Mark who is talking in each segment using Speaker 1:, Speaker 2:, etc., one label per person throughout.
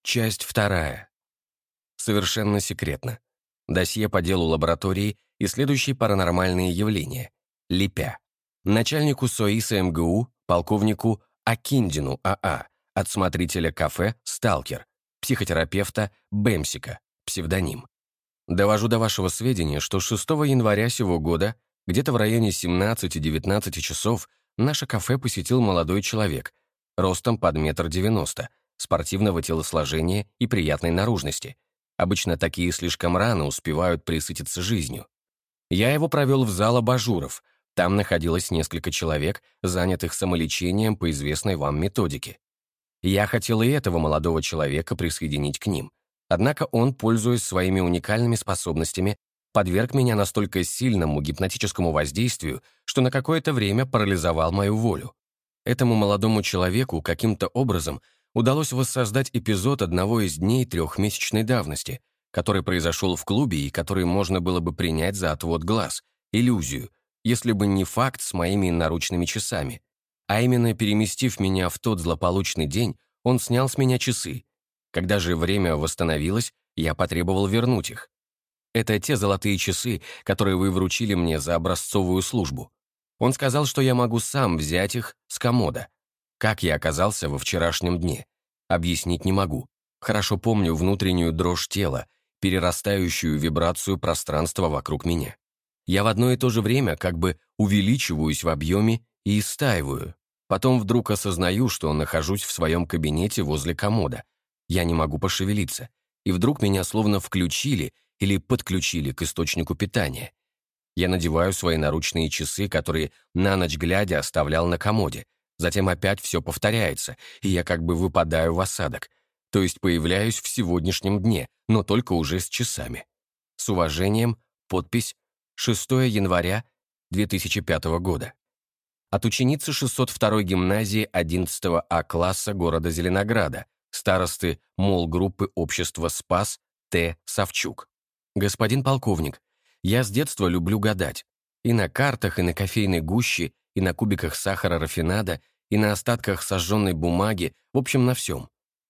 Speaker 1: Часть вторая. Совершенно секретно. Досье по делу лаборатории и следующие паранормальные явления. Липя. Начальнику СОИСа МГУ, полковнику Акиндину АА, от смотрителя кафе «Сталкер», психотерапевта Бэмсика, псевдоним. Довожу до вашего сведения, что 6 января сего года, где-то в районе 17-19 часов, наше кафе посетил молодой человек, ростом под 1,90 м, спортивного телосложения и приятной наружности. Обычно такие слишком рано успевают пресытиться жизнью. Я его провел в зал абажуров. Там находилось несколько человек, занятых самолечением по известной вам методике. Я хотел и этого молодого человека присоединить к ним. Однако он, пользуясь своими уникальными способностями, подверг меня настолько сильному гипнотическому воздействию, что на какое-то время парализовал мою волю. Этому молодому человеку каким-то образом удалось воссоздать эпизод одного из дней трехмесячной давности, который произошел в клубе и который можно было бы принять за отвод глаз, иллюзию, если бы не факт с моими наручными часами. А именно, переместив меня в тот злополучный день, он снял с меня часы. Когда же время восстановилось, я потребовал вернуть их. Это те золотые часы, которые вы вручили мне за образцовую службу. Он сказал, что я могу сам взять их с комода. Как я оказался во вчерашнем дне? Объяснить не могу. Хорошо помню внутреннюю дрожь тела, перерастающую вибрацию пространства вокруг меня. Я в одно и то же время как бы увеличиваюсь в объеме и истаиваю. Потом вдруг осознаю, что нахожусь в своем кабинете возле комода. Я не могу пошевелиться. И вдруг меня словно включили или подключили к источнику питания. Я надеваю свои наручные часы, которые на ночь глядя оставлял на комоде. Затем опять все повторяется, и я как бы выпадаю в осадок. То есть появляюсь в сегодняшнем дне, но только уже с часами. С уважением, подпись 6 января 2005 года. От ученицы 602-й гимназии 11 А класса города Зеленограда, старосты молл-группы общества «Спас» Т. Савчук. Господин полковник, я с детства люблю гадать. И на картах, и на кофейной гуще, и на кубиках сахара рафинада, и на остатках сожженной бумаги, в общем, на всем.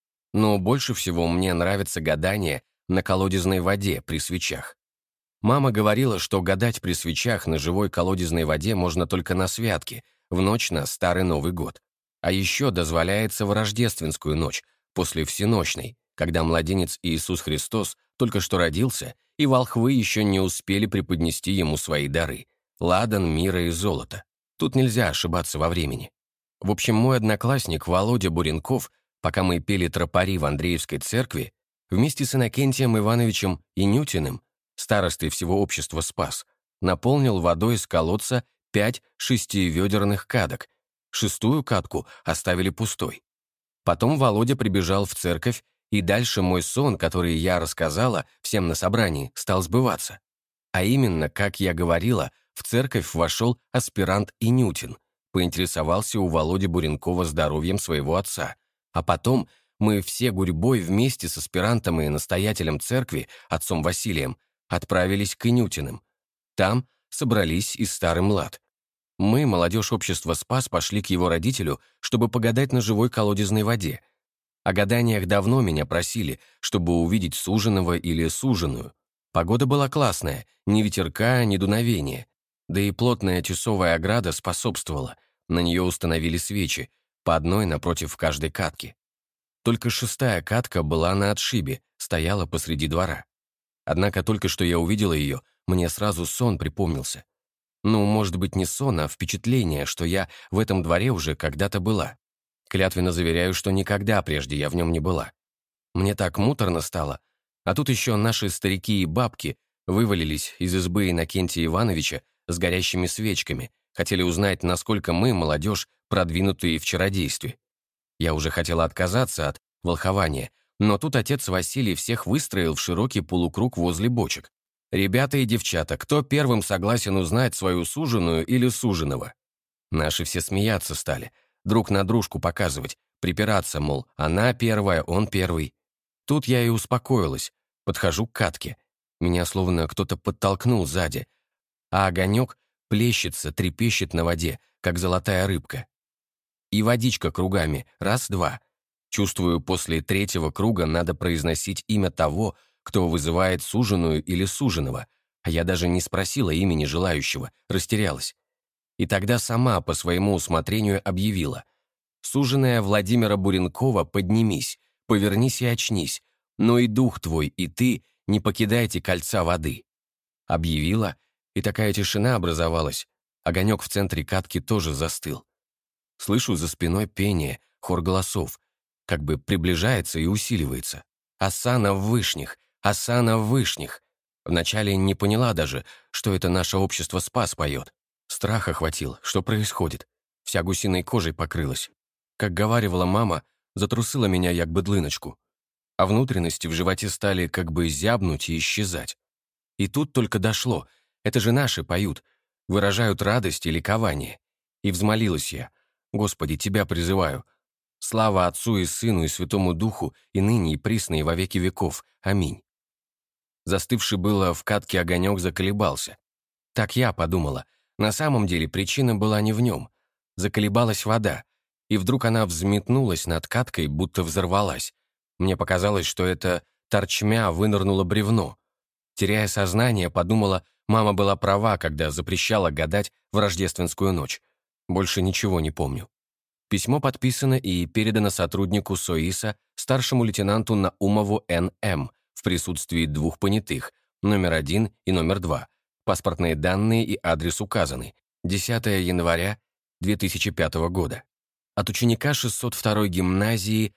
Speaker 1: Но больше всего мне нравится гадание на колодезной воде при свечах. Мама говорила, что гадать при свечах на живой колодезной воде можно только на святке, в ночь на Старый Новый год. А еще дозволяется в рождественскую ночь, после всенощной, когда младенец Иисус Христос только что родился, и волхвы еще не успели преподнести ему свои дары — ладан, мира и золото. Тут нельзя ошибаться во времени. В общем, мой одноклассник Володя Буренков, пока мы пели тропари в Андреевской церкви, вместе с Иннокентием Ивановичем Инютиным, старостой всего общества «Спас», наполнил водой из колодца 5 шестиведерных кадок. 6-ю катку оставили пустой. Потом Володя прибежал в церковь, и дальше мой сон, который я рассказала всем на собрании, стал сбываться. А именно, как я говорила, в церковь вошел аспирант Инютин, поинтересовался у Володи Буренкова здоровьем своего отца. А потом мы все гурьбой вместе с аспирантом и настоятелем церкви, отцом Василием, отправились к Инютиным. Там собрались и старый млад. Мы, молодежь общества «Спас», пошли к его родителю, чтобы погадать на живой колодезной воде. О гаданиях давно меня просили, чтобы увидеть суженого или суженую. Погода была классная, ни ветерка, ни дуновения. Да и плотная тесовая ограда способствовала. На нее установили свечи, по одной напротив каждой катки. Только 6-я катка была на отшибе, стояла посреди двора. Однако только что я увидела ее, мне сразу сон припомнился. Ну, может быть, не сон, а впечатление, что я в этом дворе уже когда-то была. Клятвенно заверяю, что никогда прежде я в нем не была. Мне так муторно стало. А тут еще наши старики и бабки вывалились из избы Иннокентия Ивановича с горящими свечками, хотели узнать, насколько мы, молодежь, продвинутые в чародействе. Я уже хотела отказаться от волхования, но тут отец Василий всех выстроил в широкий полукруг возле бочек. «Ребята и девчата, кто первым согласен узнать свою суженую или суженого?» Наши все смеяться стали, друг на дружку показывать, припираться, мол, она первая, он первый. Тут я и успокоилась, подхожу к катке. Меня словно кто-то подтолкнул сзади, а огонек плещется, трепещет на воде, как золотая рыбка. И водичка кругами, раз-два. Чувствую, после третьего круга надо произносить имя того, кто вызывает суженую или суженого, а я даже не спросила имени желающего, растерялась. И тогда сама по своему усмотрению объявила: «Суженая Владимира Буренкова, поднимись, повернись и очнись, но и дух твой, и ты не покидайте кольца воды». Объявила, и такая тишина образовалась. Огонек в центре катки тоже застыл. Слышу за спиной пение, хор голосов, как бы приближается и усиливается. «Осанна в вышних! Осанна в вышних!» Вначале не поняла даже, что это наше общество «Спас» поет. Страх охватил, что происходит. Вся гусиной кожей покрылась. Как говаривала мама, затрусила меня як быдлыночку. А внутренности в животе стали как бы зябнуть и исчезать. И тут только дошло. Это же наши поют, выражают радость и ликование. И взмолилась я: «Господи, Тебя призываю. Слава Отцу и Сыну и Святому Духу, и ныне, и присно, и во веки веков. Аминь». Застывший было в катке огонек заколебался. Так я подумала. На самом деле причина была не в нем. Заколебалась вода, и вдруг она взметнулась над каткой, будто взорвалась. Мне показалось, что это торчмя вынырнуло бревно. Теряя сознание, подумала, мама была права, когда запрещала гадать в рождественскую ночь. Больше ничего не помню. Письмо подписано и передано сотруднику СОИСа, старшему лейтенанту Наумову Н.М. в присутствии двух понятых, номер 1 и номер 2. Паспортные данные и адрес указаны. 10 января 2005 года. От ученика 602-й гимназии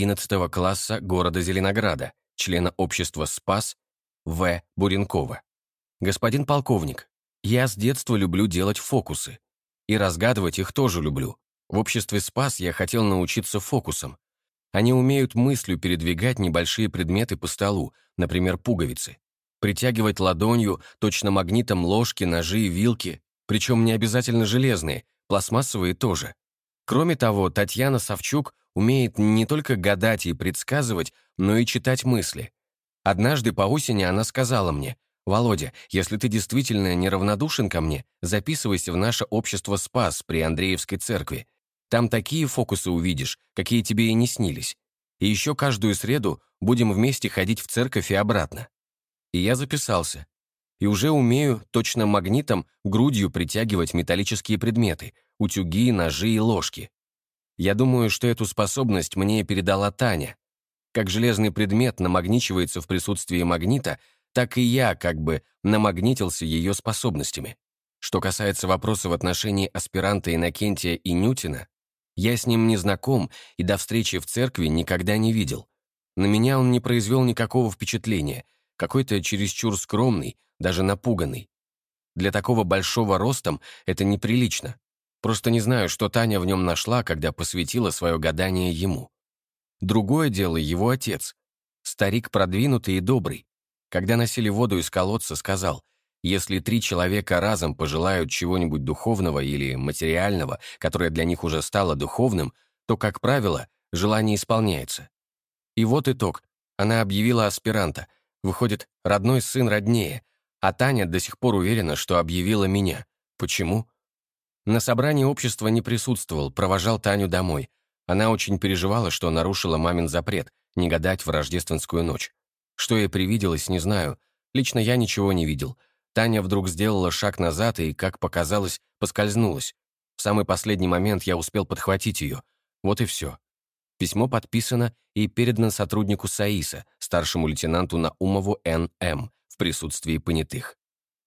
Speaker 1: 11 класса города Зеленограда, члена общества «Спас» В. Буренкова. «Господин полковник, я с детства люблю делать фокусы. И разгадывать их тоже люблю. В обществе «Спас» я хотел научиться фокусам. Они умеют мыслью передвигать небольшие предметы по столу, например, пуговицы. Притягивать ладонью, точно магнитом, ложки, ножи и вилки, причем не обязательно железные, пластмассовые тоже. Кроме того, Татьяна Савчук умеет не только гадать и предсказывать, но и читать мысли. Однажды по осени она сказала мне: «Володя, если ты действительно неравнодушен ко мне, записывайся в наше общество «Спас» при Андреевской церкви. Там такие фокусы увидишь, какие тебе и не снились. И еще каждую среду будем вместе ходить в церковь и обратно». И я записался. И уже умею точно магнитом грудью притягивать металлические предметы, утюги, ножи и ложки. Я думаю, что эту способность мне передала Таня. Как железный предмет намагничивается в присутствии магнита, так и я как бы намагнитился ее способностями. Что касается вопроса в отношении аспиранта Иннокентия Инютина, я с ним не знаком и до встречи в церкви никогда не видел. На меня он не произвел никакого впечатления, какой-то чересчур скромный, даже напуганный. Для такого большого ростом это неприлично. Просто не знаю, что Таня в нем нашла, когда посвятила свое гадание ему. Другое дело его отец. Старик продвинутый и добрый. Когда носили воду из колодца, сказал: «Если 3 человека разом пожелают чего-нибудь духовного или материального, которое для них уже стало духовным, то, как правило, желание исполняется». И вот итог. Она объявила аспиранта. Выходит, родной сын роднее. А Таня до сих пор уверена, что объявила меня. Почему? На собрании общества не присутствовал, провожал Таню домой. Она очень переживала, что нарушила мамин запрет не гадать в рождественскую ночь. Что ей привиделось, не знаю. Лично я ничего не видел. Таня вдруг сделала шаг назад и, как показалось, поскользнулась. В самый последний момент я успел подхватить ее. Вот и все. Письмо подписано и передано сотруднику СОИСа, старшему лейтенанту Наумову Н.М. в присутствии понятых.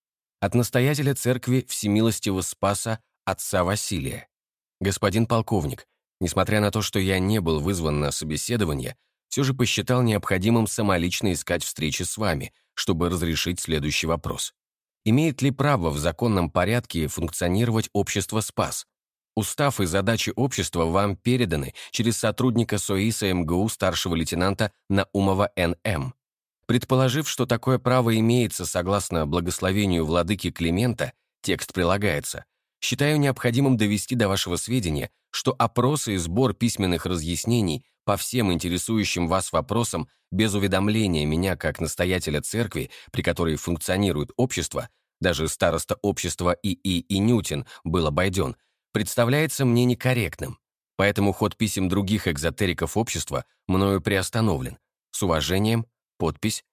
Speaker 1: От настоятеля церкви Всемилостивого Спаса отца Василия. «Господин полковник, несмотря на то, что я не был вызван на собеседование, все же посчитал необходимым самолично искать встречи с вами, чтобы разрешить следующий вопрос. Имеет ли право в законном порядке функционировать общество «Спас»? Устав и задачи общества вам переданы через сотрудника СОИСа МГУ старшего лейтенанта Наумова Н.М. Предположив, что такое право имеется согласно благословению владыки Климента, текст прилагается, считаю необходимым довести до вашего сведения, что опросы и сбор письменных разъяснений по всем интересующим вас вопросам без уведомления меня как настоятеля церкви, при которой функционирует общество, даже староста общества И.И. Инютин был обойден, представляется мне некорректным. поэтому ход писем других экзотериков общества мною приостановлен. С уважением, подпись,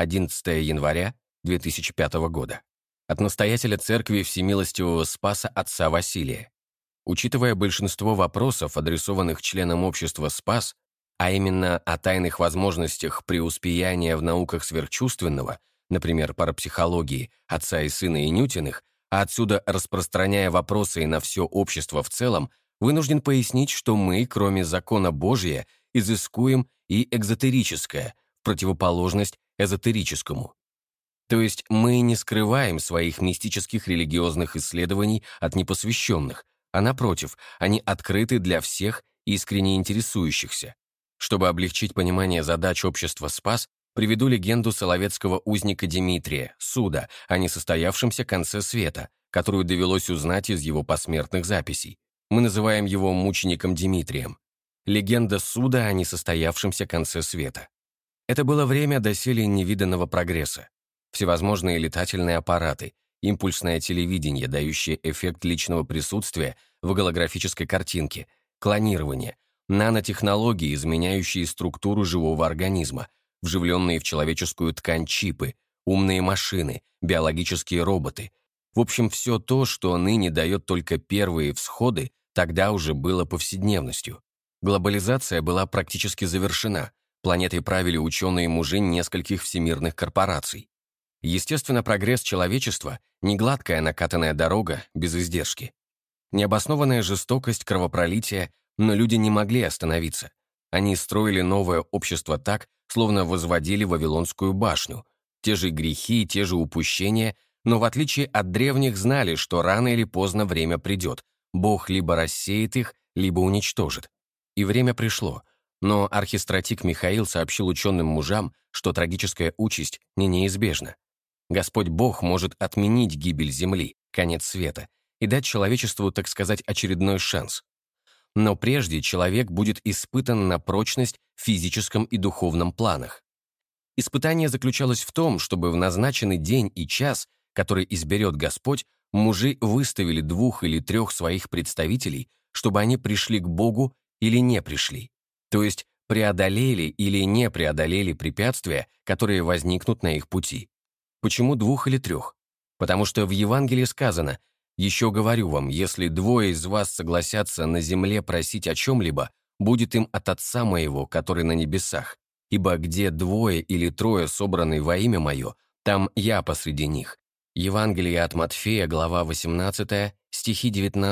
Speaker 1: 11 января 2005 года. От настоятеля церкви Всемилостивого Спаса отца Василия. Учитывая большинство вопросов, адресованных членам общества «Спас», а именно о тайных возможностях преуспеяния в науках сверхчувственного, например, парапсихологии, отца и сына и Ньютиных, а отсюда распространяя вопросы и на все общество в целом, вынужден пояснить, что мы, кроме закона Божия, изыскуем и экзотерическое, в противоположность эзотерическому. То есть мы не скрываем своих мистических религиозных исследований от непосвященных, а напротив, они открыты для всех искренне интересующихся. Чтобы облегчить понимание задач общества «Спас», приведу легенду соловецкого узника Дмитрия, Суда, о несостоявшемся конце света, которую довелось узнать из его посмертных записей. Мы называем его мучеником Дмитрием. Легенда Суда о несостоявшемся конце света. Это было время доселе невиданного прогресса. Всевозможные летательные аппараты, импульсное телевидение, дающее эффект личного присутствия в голографической картинке, клонирование, нанотехнологии, изменяющие структуру живого организма, вживленные в человеческую ткань чипы, умные машины, биологические роботы. В общем, все то, что ныне дает только первые всходы, тогда уже было повседневностью. Глобализация была практически завершена, планетой правили ученые-мужи нескольких всемирных корпораций. Естественно, прогресс человечества – не гладкая накатанная дорога без издержки. Необоснованная жестокость, кровопролитие, но люди не могли остановиться. Они строили новое общество так, словно возводили Вавилонскую башню. Те же грехи, те же упущения, но в отличие от древних знали, что рано или поздно время придет. Бог либо рассеет их, либо уничтожит. И время пришло. Но архистратик Михаил сообщил ученым мужам, что трагическая участь не неизбежна. Господь Бог может отменить гибель Земли, конец света, и дать человечеству, так сказать, очередной шанс. Но прежде человек будет испытан на прочность в физическом и духовном планах. Испытание заключалось в том, чтобы в назначенный день и час, который изберет Господь, мужи выставили 2 или 3 своих представителей, чтобы они пришли к Богу или не пришли, то есть преодолели или не преодолели препятствия, которые возникнут на их пути. Почему 2 или 3? Потому что в Евангелии сказано: «Еще говорю вам, если 2 из вас согласятся на земле просить о чем-либо, будет им от Отца моего, который на небесах. Ибо где 2 или 3 собраны во имя мое, там я посреди них». Евангелие от Матфея, глава 18, стихи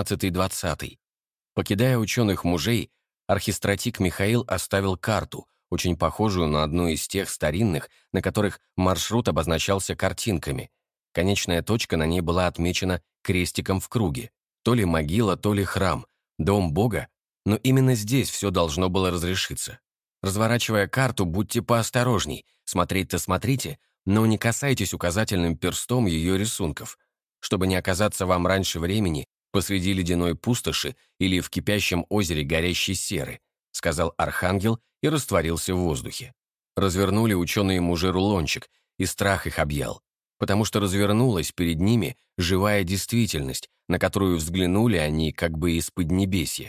Speaker 1: 19-20. Покидая ученых мужей, архистратик Михаил оставил карту, очень похожую на одну из тех старинных, на которых маршрут обозначался картинками. Конечная точка на ней была отмечена крестиком в круге. То ли могила, то ли храм, дом Бога, но именно здесь все должно было разрешиться. Разворачивая карту, будьте поосторожней, смотреть-то смотрите, но не касайтесь указательным перстом ее рисунков, чтобы не оказаться вам раньше времени посреди ледяной пустоши или в кипящем озере горящей серы, сказал архангел и растворился в воздухе. Развернули ученые мужи рулончик, и страх их объял, потому что развернулась перед ними живая действительность, на которую взглянули они как бы из-под небесья.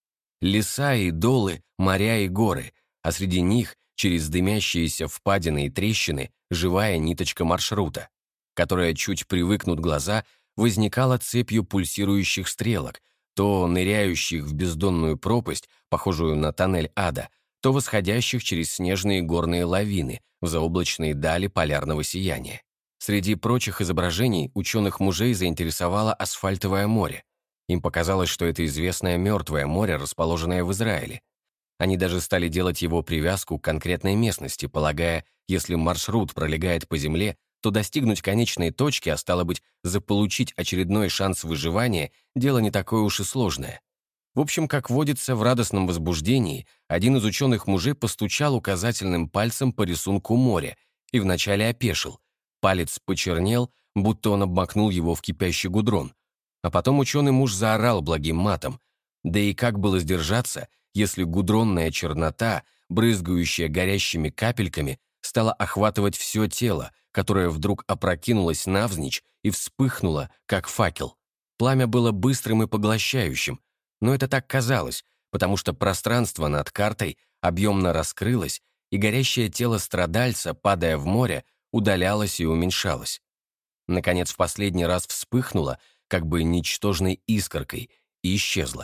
Speaker 1: Леса и долы, моря и горы, а среди них, через дымящиеся впадины и трещины, живая ниточка маршрута, которая, чуть привыкнут глаза, возникала цепью пульсирующих стрелок, то ныряющих в бездонную пропасть, похожую на тоннель ада, то восходящих через снежные горные лавины в заоблачные дали полярного сияния. Среди прочих изображений ученых мужей заинтересовало асфальтовое море. Им показалось, что это известное Мертвое море, расположенное в Израиле. Они даже стали делать его привязку к конкретной местности, полагая, если маршрут пролегает по земле, то достигнуть конечной точки, а стало быть, заполучить очередной шанс выживания, дело не такое уж и сложное. В общем, как водится, в радостном возбуждении один из ученых мужей постучал указательным пальцем по рисунку моря и вначале опешил. Палец почернел, будто он обмакнул его в кипящий гудрон. А потом ученый муж заорал благим матом. Да и как было сдержаться, если гудронная чернота, брызгающая горящими капельками, стала охватывать все тело, которое вдруг опрокинулось навзничь и вспыхнуло, как факел. Пламя было быстрым и поглощающим, но это так казалось, потому что пространство над картой объемно раскрылось, и горящее тело страдальца, падая в море, удалялось и уменьшалось. Наконец, в последний раз вспыхнуло, как бы ничтожной искоркой, и исчезло.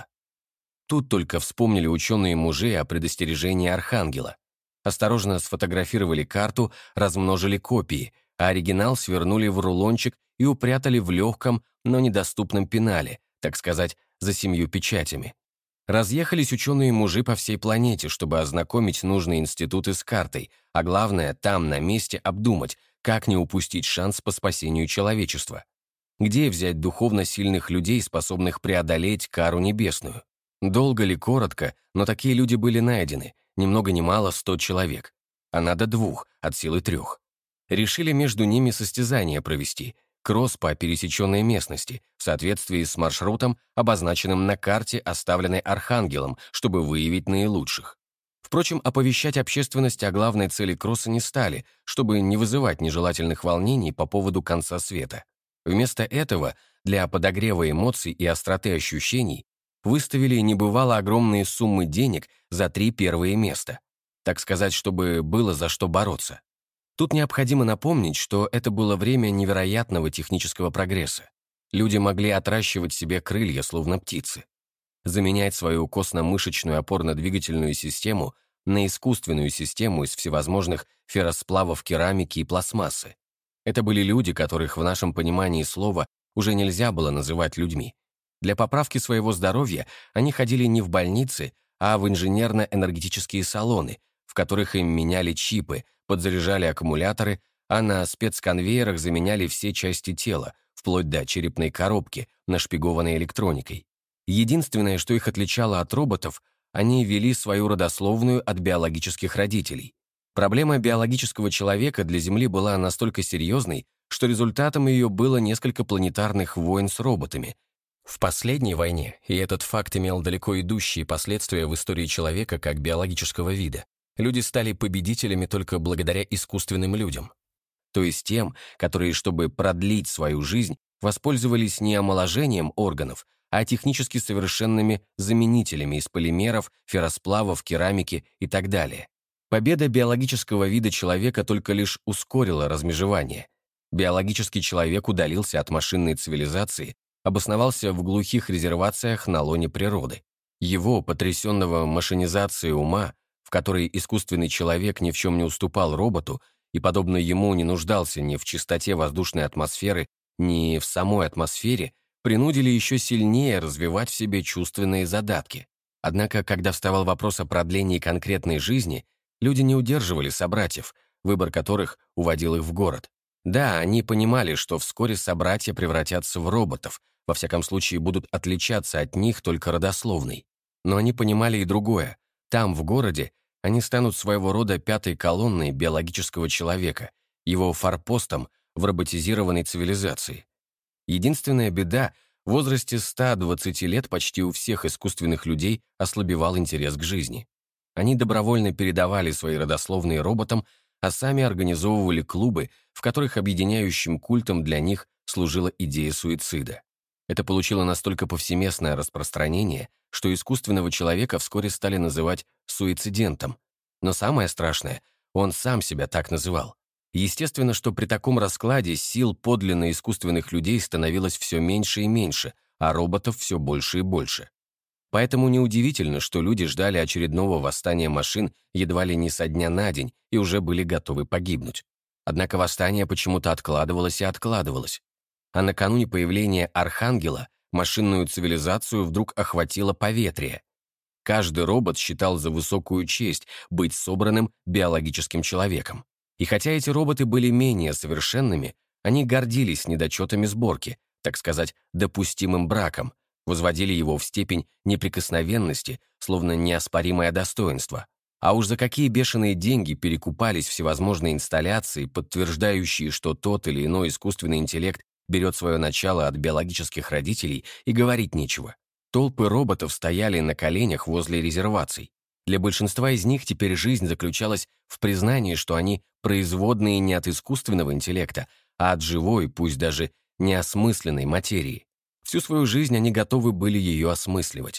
Speaker 1: Тут только вспомнили ученые-мужи о предостережении Архангела. Осторожно сфотографировали карту, размножили копии, а оригинал свернули в рулончик и упрятали в легком, но недоступном пенале, так сказать, за 7 печатями. Разъехались ученые-мужи по всей планете, чтобы ознакомить нужные институты с картой, а главное, там, на месте, обдумать, как не упустить шанс по спасению человечества. Где взять духовно сильных людей, способных преодолеть кару небесную? Долго ли, коротко, но такие люди были найдены, ни много ни мало 100 человек. А надо 2, от силы 3. Решили между ними состязание провести, кросс по пересеченной местности, в соответствии с маршрутом, обозначенным на карте, оставленной Архангелом, чтобы выявить наилучших. Впрочем, оповещать общественность о главной цели кросса не стали, чтобы не вызывать нежелательных волнений по поводу конца света. Вместо этого, для подогрева эмоций и остроты ощущений, выставили небывало огромные суммы денег за 3 первые места. Так сказать, чтобы было за что бороться. Тут необходимо напомнить, что это было время невероятного технического прогресса. Люди могли отращивать себе крылья, словно птицы, заменять свою костно-мышечную опорно-двигательную систему на искусственную систему из всевозможных ферросплавов керамики и пластмассы. Это были люди, которых в нашем понимании слова уже нельзя было называть людьми. Для поправки своего здоровья они ходили не в больницы, а в инженерно-энергетические салоны, в которых им меняли чипы, подзаряжали аккумуляторы, а на спецконвейерах заменяли все части тела, вплоть до черепной коробки, нашпигованной электроникой. Единственное, что их отличало от роботов, они вели свою родословную от биологических родителей. Проблема биологического человека для Земли была настолько серьезной, что результатом ее было несколько планетарных войн с роботами. В последней войне, и этот факт имел далеко идущие последствия в истории человека как биологического вида, люди стали победителями только благодаря искусственным людям. То есть тем, которые, чтобы продлить свою жизнь, воспользовались не омоложением органов, а технически совершенными заменителями из полимеров, ферросплавов, керамики и так далее. Победа биологического вида человека только лишь ускорила размежевание. Биологический человек удалился от машинной цивилизации, обосновался в глухих резервациях на лоне природы. Его, потрясенного машинизацией ума, в которой искусственный человек ни в чем не уступал роботу и, подобно ему, не нуждался ни в чистоте воздушной атмосферы, ни в самой атмосфере, принудили еще сильнее развивать в себе чувственные задатки. Однако, когда вставал вопрос о продлении конкретной жизни, люди не удерживали собратьев, выбор которых уводил их в город. Да, они понимали, что вскоре собратья превратятся в роботов, во всяком случае будут отличаться от них только родословной. Но они понимали и другое. Там, в городе, они станут своего рода 5-й колонной биологического человека, его форпостом в роботизированной цивилизации. Единственная беда — в возрасте 120 лет почти у всех искусственных людей ослабевал интерес к жизни. Они добровольно передавали свои родословные роботам, а сами организовывали клубы, в которых объединяющим культом для них служила идея суицида. Это получило настолько повсеместное распространение, что искусственного человека вскоре стали называть суицидентом. Но самое страшное, он сам себя так называл. Естественно, что при таком раскладе сил подлинно искусственных людей становилось все меньше и меньше, а роботов все больше и больше. Поэтому неудивительно, что люди ждали очередного восстания машин едва ли не со дня на день и уже были готовы погибнуть. Однако восстание почему-то откладывалось и откладывалось. А накануне появления Архангела машинную цивилизацию вдруг охватило поветрие. Каждый робот считал за высокую честь быть собранным биологическим человеком. И хотя эти роботы были менее совершенными, они гордились недочетами сборки, так сказать, допустимым браком, возводили его в степень неприкосновенности, словно неоспоримое достоинство. А уж за какие бешеные деньги перекупались всевозможные инсталляции, подтверждающие, что тот или иной искусственный интеллект берет свое начало от биологических родителей, и говорить нечего. Толпы роботов стояли на коленях возле резерваций. Для большинства из них теперь жизнь заключалась в признании, что они производные не от искусственного интеллекта, а от живой, пусть даже неосмысленной материи. Всю свою жизнь они готовы были ее осмысливать.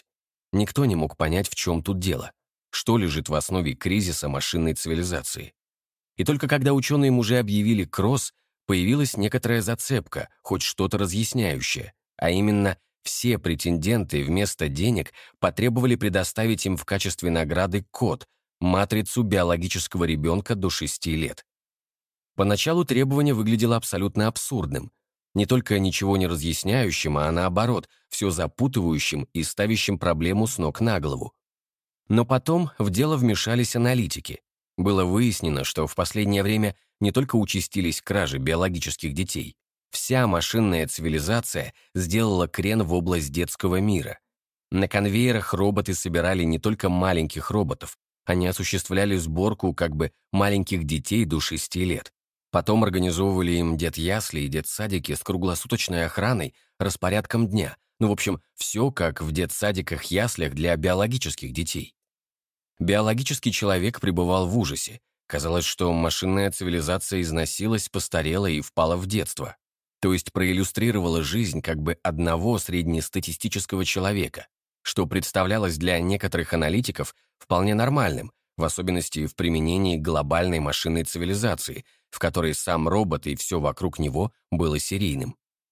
Speaker 1: Никто не мог понять, в чем тут дело, что лежит в основе кризиса машинной цивилизации. И только когда ученые-мужи объявили кросс, появилась некоторая зацепка, хоть что-то разъясняющее, а именно все претенденты вместо денег потребовали предоставить им в качестве награды код, матрицу биологического ребенка до 6 лет. Поначалу требование выглядело абсолютно абсурдным, не только ничего не разъясняющим, а наоборот, все запутывающим и ставящим проблему с ног на голову. Но потом в дело вмешались аналитики. Было выяснено, что в последнее время не только участились кражи биологических детей, вся машинная цивилизация сделала крен в область детского мира. На конвейерах роботы собирали не только маленьких роботов, они осуществляли сборку как бы маленьких детей до 6 лет. Потом организовывали им детясли и детсадики с круглосуточной охраной, распорядком дня. Ну, в общем, все как в детсадиках-яслях для биологических детей. Биологический человек пребывал в ужасе. Казалось, что машинная цивилизация износилась, постарела и впала в детство. То есть проиллюстрировала жизнь как бы одного среднестатистического человека, что представлялось для некоторых аналитиков вполне нормальным, в особенности в применении глобальной машинной цивилизации, в которой сам робот и все вокруг него было серийным.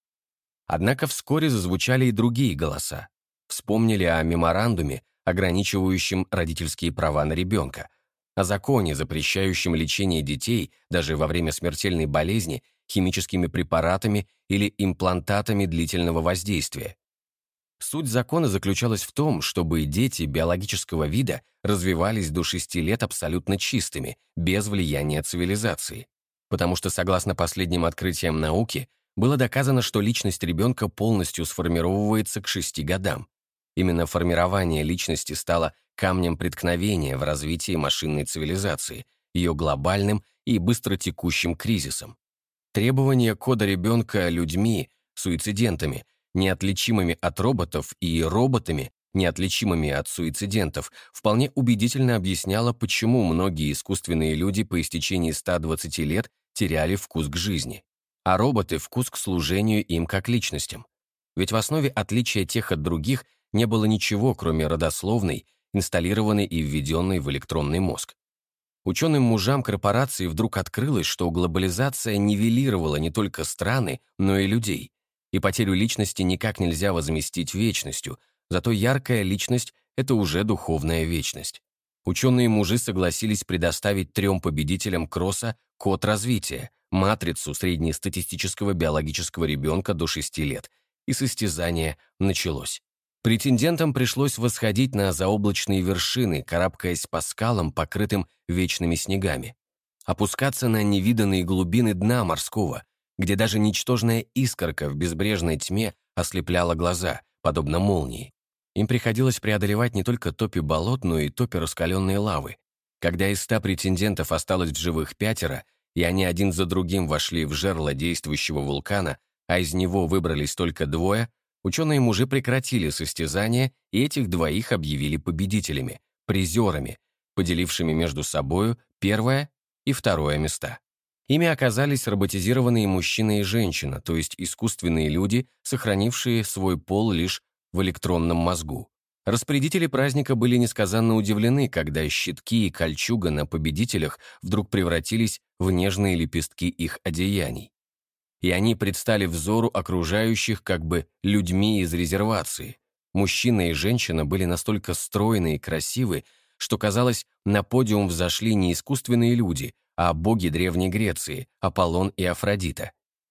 Speaker 1: Однако вскоре зазвучали и другие голоса. Вспомнили о меморандуме, ограничивающем родительские права на ребенка, о законе, запрещающем лечение детей даже во время смертельной болезни химическими препаратами или имплантатами длительного воздействия. Суть закона заключалась в том, чтобы дети биологического вида развивались до 6 лет абсолютно чистыми, без влияния цивилизации. Потому что, согласно последним открытиям науки, было доказано, что личность ребенка полностью сформировывается к 6 годам. Именно формирование личности стало камнем преткновения в развитии машинной цивилизации, ее глобальным и быстротекущим кризисом. Требование кода ребенка людьми, суицидентами, неотличимыми от роботов, и роботами, неотличимыми от суицидентов, вполне убедительно объясняло, почему многие искусственные люди по истечении 120 лет теряли вкус к жизни, а роботы — вкус к служению им как личностям. Ведь в основе отличия тех от других не было ничего, кроме родословной, инсталлированной и введенной в электронный мозг. Ученым мужам корпорации вдруг открылось, что глобализация нивелировала не только страны, но и людей, и потерю личности никак нельзя возместить вечностью, зато яркая личность — это уже духовная вечность. Ученые-мужи согласились предоставить 3 победителям кросса код развития, матрицу среднестатистического биологического ребенка до 6 лет, и состязание началось. Претендентам пришлось восходить на заоблачные вершины, карабкаясь по скалам, покрытым вечными снегами, опускаться на невиданные глубины дна морского, где даже ничтожная искорка в безбрежной тьме ослепляла глаза, подобно молнии. Им приходилось преодолевать не только топи болот, но и топи раскаленной лавы. Когда из 100 претендентов осталось в живых 5, и они один за другим вошли в жерло действующего вулкана, а из него выбрались только 2, ученые-мужи прекратили состязание, и этих 2 объявили победителями, призерами, поделившими между собою 1 и 2 места. Ими оказались роботизированные мужчина и женщина, то есть искусственные люди, сохранившие свой пол лишь в электронном мозгу. Распорядители праздника были несказанно удивлены, когда щитки и кольчуга на победителях вдруг превратились в нежные лепестки их одеяний. И они предстали взору окружающих как бы людьми из резервации. Мужчина и женщина были настолько стройны и красивы, что, казалось, на подиум взошли не искусственные люди, а боги Древней Греции, Аполлон и Афродита.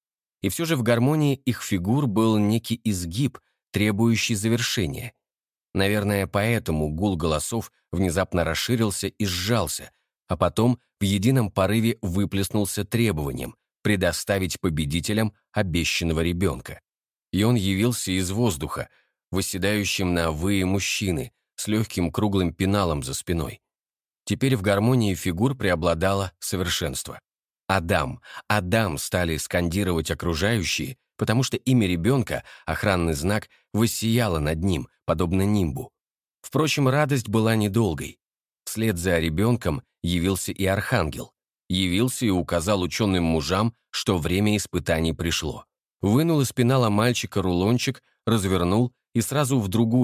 Speaker 1: И все же в гармонии их фигур был некий изгиб, требующий завершения. Наверное, поэтому гул голосов внезапно расширился и сжался, а потом в едином порыве выплеснулся требованием предоставить победителям обещанного ребенка. И он явился из воздуха, восседающим на вые мужчины, с легким круглым пеналом за спиной. Теперь в гармонии фигур преобладало совершенство. «Адам! Адам!» стали скандировать окружающие, потому что имя ребенка, охранный знак, воссияло над ним, подобно нимбу. Впрочем, радость была недолгой. Вслед за ребенком явился и архангел. Явился и указал ученым мужам, что время испытаний пришло. Вынул из пенала мальчика рулончик, развернул и сразу в другую,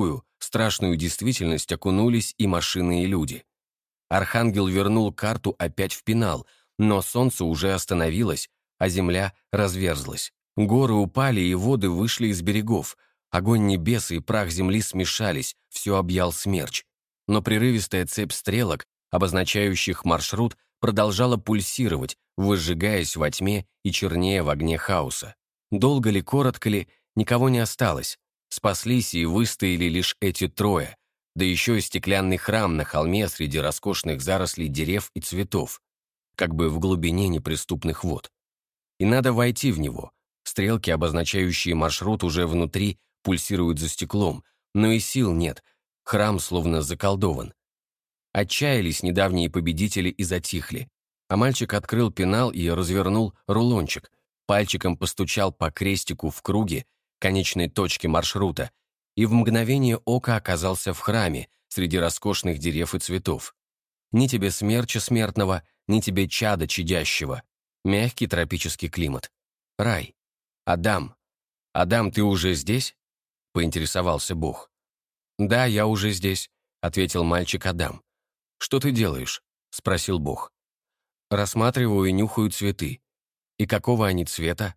Speaker 1: страшную действительность окунулись и машины, и люди. Архангел вернул карту опять в пенал, но солнце уже остановилось, а земля разверзлась. Горы упали, и воды вышли из берегов. Огонь небес и прах земли смешались, все объял смерч. Но прерывистая цепь стрелок, обозначающих маршрут, продолжала пульсировать, выжигаясь во тьме и чернее в огне хаоса. Долго ли, коротко ли, никого не осталось. Спаслись и выстояли лишь эти трое, да еще и стеклянный храм на холме среди роскошных зарослей дерев и цветов, как бы в глубине неприступных вод. И надо войти в него. Стрелки, обозначающие маршрут, уже внутри пульсируют за стеклом, но и сил нет, храм словно заколдован. Отчаялись недавние победители и затихли, а мальчик открыл пенал и развернул рулончик, пальчиком постучал по крестику в круге, конечной точке маршрута, и в мгновение ока оказался в храме среди роскошных дерев и цветов. Ни тебе смерча смертного, ни тебе чада чадящего. Мягкий тропический климат. Рай. Адам. Адам, ты уже здесь? Поинтересовался Бог. Да, я уже здесь, ответил мальчик Адам. Что ты делаешь? Спросил Бог. Рассматриваю и нюхаю цветы. И какого они цвета?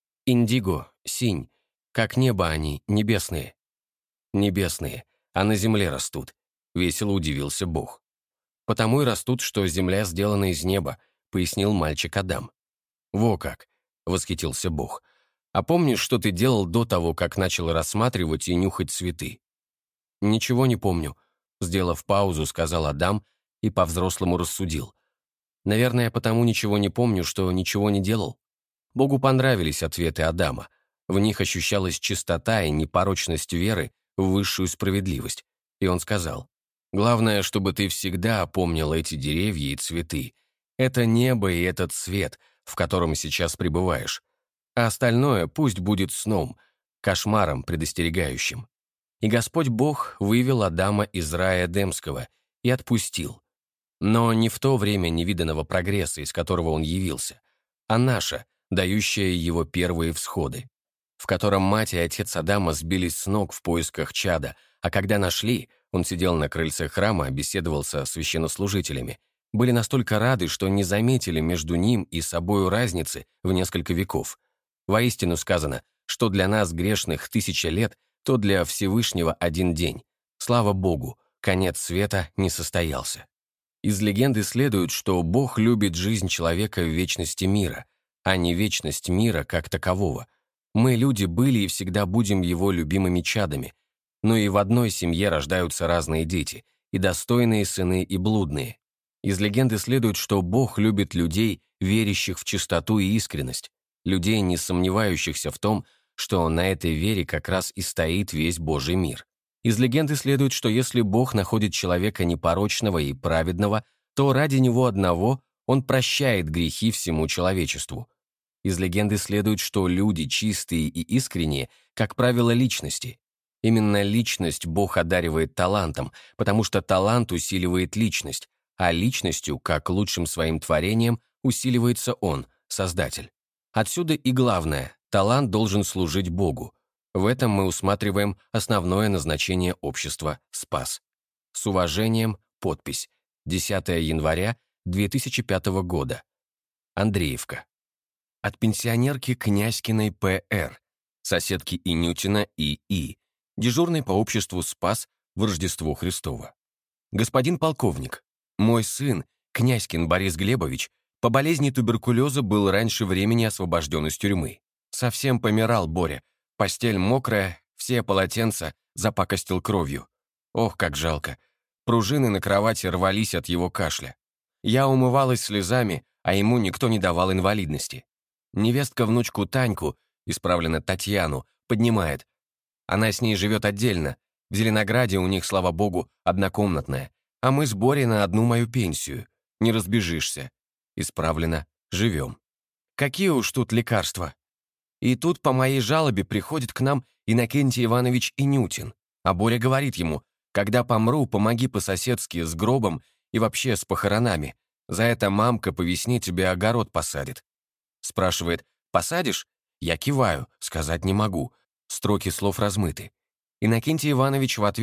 Speaker 1: Индиго, синь. Как небо они, небесные. Небесные, а на земле растут. Весело удивился Бог. Потому и растут, что земля сделана из неба, пояснил мальчик Адам. Во как, восхитился Бог. А помнишь, что ты делал до того, как начал рассматривать и нюхать цветы? Ничего не помню, сделав паузу, сказал Адам и по-взрослому рассудил. Наверное, потому ничего не помню, что ничего не делал. Богу понравились ответы Адама. В них ощущалась чистота и непорочность веры в высшую справедливость. И он сказал, «Главное, чтобы ты всегда помнил эти деревья и цветы. Это небо и этот свет, в котором сейчас пребываешь. А остальное пусть будет сном, кошмаром предостерегающим». И Господь Бог вывел Адама из рая Эдемского и отпустил. Но не в то время невиданного прогресса, из которого он явился, а наше, дающее его первые всходы, в котором мать и отец Адама сбились с ног в поисках чада, а когда нашли, он сидел на крыльце храма, беседовал со священнослужителями, были настолько рады, что не заметили между ним и собою разницы в несколько веков. Воистину сказано, что для нас грешных 1000 лет, то для Всевышнего 1 день. Слава Богу, конец света не состоялся. Из легенды следует, что Бог любит жизнь человека в вечности мира, а не вечность мира как такового. Мы, люди, были и всегда будем его любимыми чадами, но и в одной семье рождаются разные дети, и достойные сыны, и блудные. Из легенды следует, что Бог любит людей, верящих в чистоту и искренность, людей, не сомневающихся в том, что на этой вере как раз и стоит весь Божий мир. Из легенды следует, что если Бог находит человека непорочного и праведного, то ради него одного он прощает грехи всему человечеству. Из легенды следует, что люди чистые и искренние, как правило, личности. Именно личность Бог одаривает талантом, потому что талант усиливает личность, а личностью, как лучшим своим творением, усиливается он, Создатель. Отсюда и главное – талант должен служить Богу. В этом мы усматриваем основное назначение общества «Спас». С уважением, подпись. 10 января 2005 года. Андреевка. От пенсионерки Князькиной П.Р., соседки Инютина И.И., дежурной по обществу «Спас» в Рождество Христово. Господин полковник, мой сын, Князькин Борис Глебович, по болезни туберкулеза был раньше времени освобожден из тюрьмы. Совсем помирал Боря, постель мокрая, все полотенца запакостил кровью. Ох, как жалко. Пружины на кровати рвались от его кашля. Я умывалась слезами, а ему никто не давал инвалидности. Невестка внучку Таньку, исправленно Татьяну, поднимает. Она с ней живет отдельно. В Зеленограде у них, слава богу, однокомнатная. А мы с Борей на одну мою пенсию. Не разбежишься. Исправлено. Живем. Какие уж тут лекарства. И тут по моей жалобе приходит к нам Иннокентий Иванович Инютин. А Боря говорит ему, когда помру, помоги по-соседски с гробом и вообще с похоронами. За это мамка по весне тебе огород посадит. Спрашивает, посадишь? Я киваю, сказать не могу. Строки слов размыты. Иннокентий Иванович в ответ,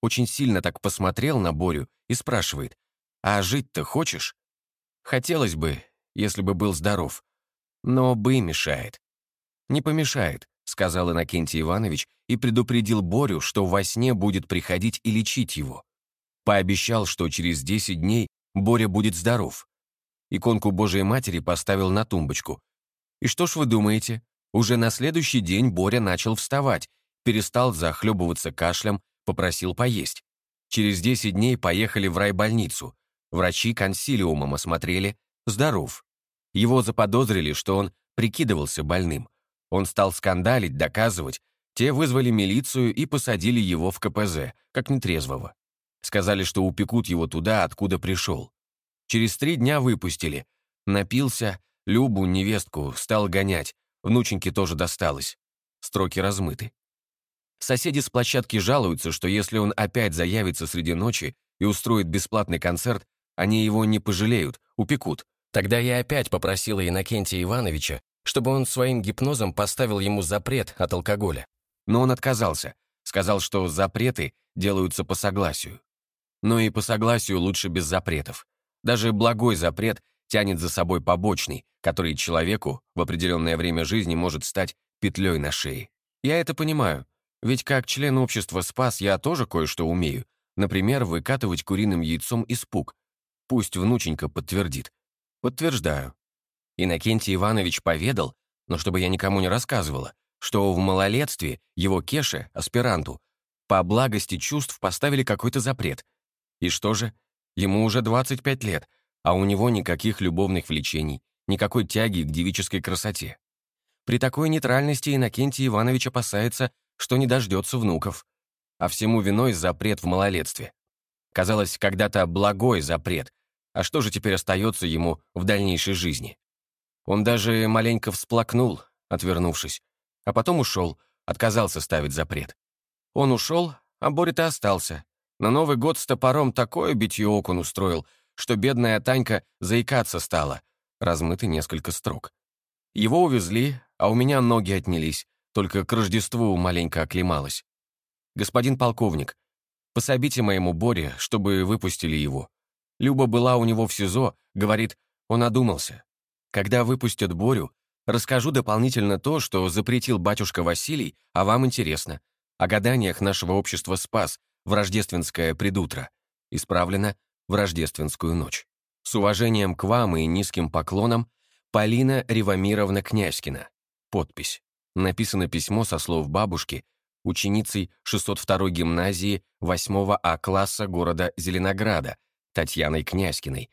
Speaker 1: очень сильно так посмотрел на Борю и спрашивает: «А жить-то хочешь?» «Хотелось бы, если бы был здоров. Но мешает». «Не помешает», — сказал Иннокентий Иванович и предупредил Борю, что во сне будет приходить и лечить его. Пообещал, что через 10 дней Боря будет здоров. Иконку Божией Матери поставил на тумбочку. И что ж вы думаете? Уже на следующий день Боря начал вставать, перестал захлебываться кашлем, попросил поесть. Через 10 дней поехали в райбольницу. Врачи консилиумом осмотрели, здоров. Его заподозрили, что он прикидывался больным. Он стал скандалить, доказывать. Те вызвали милицию и посадили его в КПЗ, как нетрезвого. Сказали, что упекут его туда, откуда пришел. Через 3 дня выпустили. Напился, Любу, невестку, стал гонять. Внученьке тоже досталось. Строки размыты. Соседи с площадки жалуются, что если он опять заявится среди ночи и устроит бесплатный концерт, они его не пожалеют, упекут. Тогда я опять попросила Иннокентия Ивановича, чтобы он своим гипнозом поставил ему запрет от алкоголя. Но он отказался, сказал, что запреты делаются по согласию. Но и по согласию лучше без запретов. Даже благой запрет тянет за собой побочный, который человеку в определенное время жизни может стать петлей на шее. Я это понимаю, ведь как член общества «Спас» я тоже кое-что умею. Например, выкатывать куриным яйцом испуг. Пусть внученька подтвердит. Подтверждаю. Иннокентий Иванович поведал, но чтобы я никому не рассказывала, что в малолетстве его Кеше, аспиранту, по благости чувств поставили какой-то запрет. И что же? Ему уже 25 лет, а у него никаких любовных влечений, никакой тяги к девической красоте. При такой нейтральности Иннокентий Иванович опасается, что не дождется внуков. А всему виной запрет в малолетстве. Казалось, когда-то благой запрет, а что же теперь остается ему в дальнейшей жизни? Он даже маленько всплакнул, отвернувшись, а потом ушел, отказался ставить запрет. Он ушел, а Боря-то остался. На Новый год с топором такое битье окон устроил, что бедная Танька заикаться стала. Размыты несколько строк. Его увезли, а у меня ноги отнялись, только к Рождеству маленько оклемалась. Господин полковник, пособите моему Боре, чтобы выпустили его. Люба была у него в СИЗО, говорит, он одумался. Когда выпустят Борю, расскажу дополнительно то, что запретил батюшка Василий, а вам интересно. О гаданиях нашего общества «Спас» в рождественское предутро. Исправлено в рождественскую ночь. С уважением к вам и низким поклоном, Полина Ревамировна Князькина. Подпись. Написано письмо со слов бабушки, ученицей 602-й гимназии 8 А класса города Зеленограда, Татьяной Князькиной,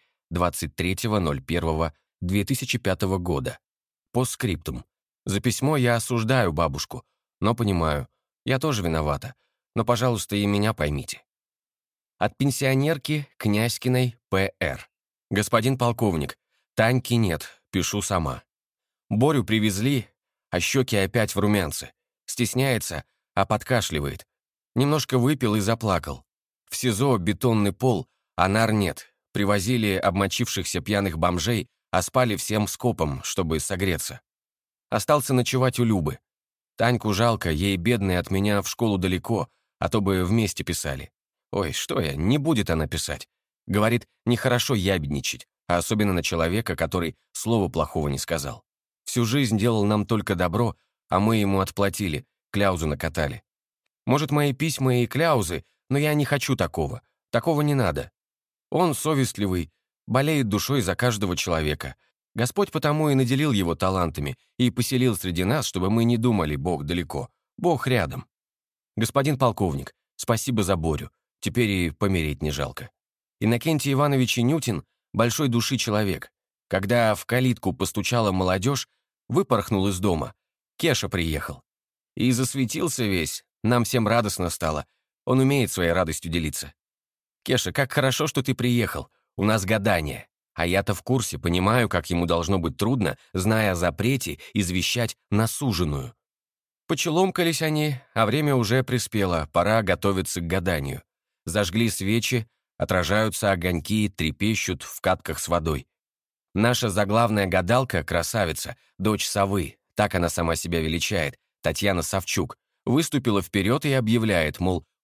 Speaker 1: 23.01.2005 года. Постскриптум. За письмо я осуждаю бабушку, но понимаю, я тоже виновата, но, пожалуйста, и меня поймите. От пенсионерки Князькиной П.Р. Господин полковник, Таньки нет, пишу сама. Борю привезли, а щеки опять в румянце. Стесняется, а подкашливает. Немножко выпил и заплакал. В СИЗО бетонный пол, а нар нет. Привозили обмочившихся пьяных бомжей, а спали всем скопом, чтобы согреться. Остался ночевать у Любы. Таньку жалко, ей бедной от меня в школу далеко, а то бы вместе писали. Ой, что я, не будет она писать. Говорит, нехорошо ябедничать, а особенно на человека, который слова плохого не сказал. Всю жизнь делал нам только добро, а мы ему отплатили, кляузу накатали. Может, мои письма и кляузы, но я не хочу такого. Такого не надо. Он совестливый, болеет душой за каждого человека. Господь потому и наделил его талантами и поселил среди нас, чтобы мы не думали, Бог далеко, Бог рядом. Господин полковник, спасибо за Борю. Теперь и помереть не жалко. Иннокентий Иванович Инютин — большой души человек. Когда в калитку постучала молодежь, выпорхнул из дома. Кеша приехал. И засветился весь, нам всем радостно стало. Он умеет своей радостью делиться. «Кеша, как хорошо, что ты приехал. У нас гадание. А я-то в курсе, понимаю, как ему должно быть трудно, зная о запрете, извещать насуженную». Почеломкались они, а время уже приспело, пора готовиться к гаданию. Зажгли свечи, отражаются огоньки, трепещут в катках с водой. Наша заглавная гадалка, красавица, дочь совы, так она сама себя величает, Татьяна Савчук, выступила вперед и объявляет, мол,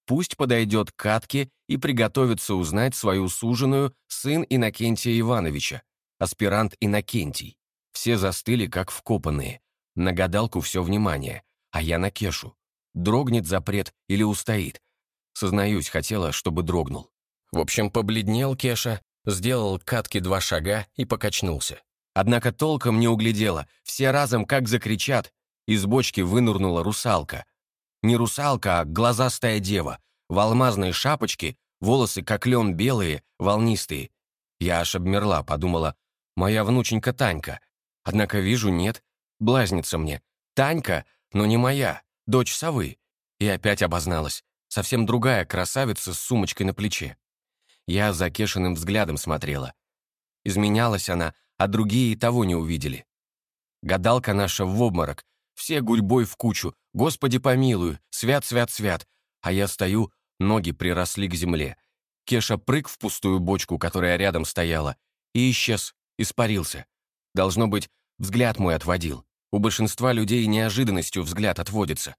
Speaker 1: пусть подойдет к катке и приготовится узнать свою суженую сын Иннокентия Ивановича, аспирант Иннокентий. Все застыли, как вкопанные. На гадалку все внимание, а я на Кешу. Дрогнет запрет или устоит. Сознаюсь, хотела, чтобы дрогнул. В общем, побледнел Кеша, сделал к катке 2 шага и покачнулся. Однако толком не углядела, все разом как закричат. Из бочки вынырнула русалка. Не русалка, а глазастая дева, в алмазной шапочке, волосы как лен белые, волнистые. Я аж обмерла, подумала, моя внученька Танька. Однако вижу, нет, блазнится мне. Танька, но не моя, дочь совы. И опять обозналась. Совсем другая красавица с сумочкой на плече. Я за Кешиным взглядом смотрела. Изменялась она, а другие и того не увидели. Гадалка наша в обморок, все гурьбой в кучу, Господи помилуй, свят, свят, свят. А я стою, ноги приросли к земле. Кеша прыг в пустую бочку, которая рядом стояла, и исчез, испарился. Должно быть, взгляд мой отводил. У большинства людей неожиданностью взгляд отводится.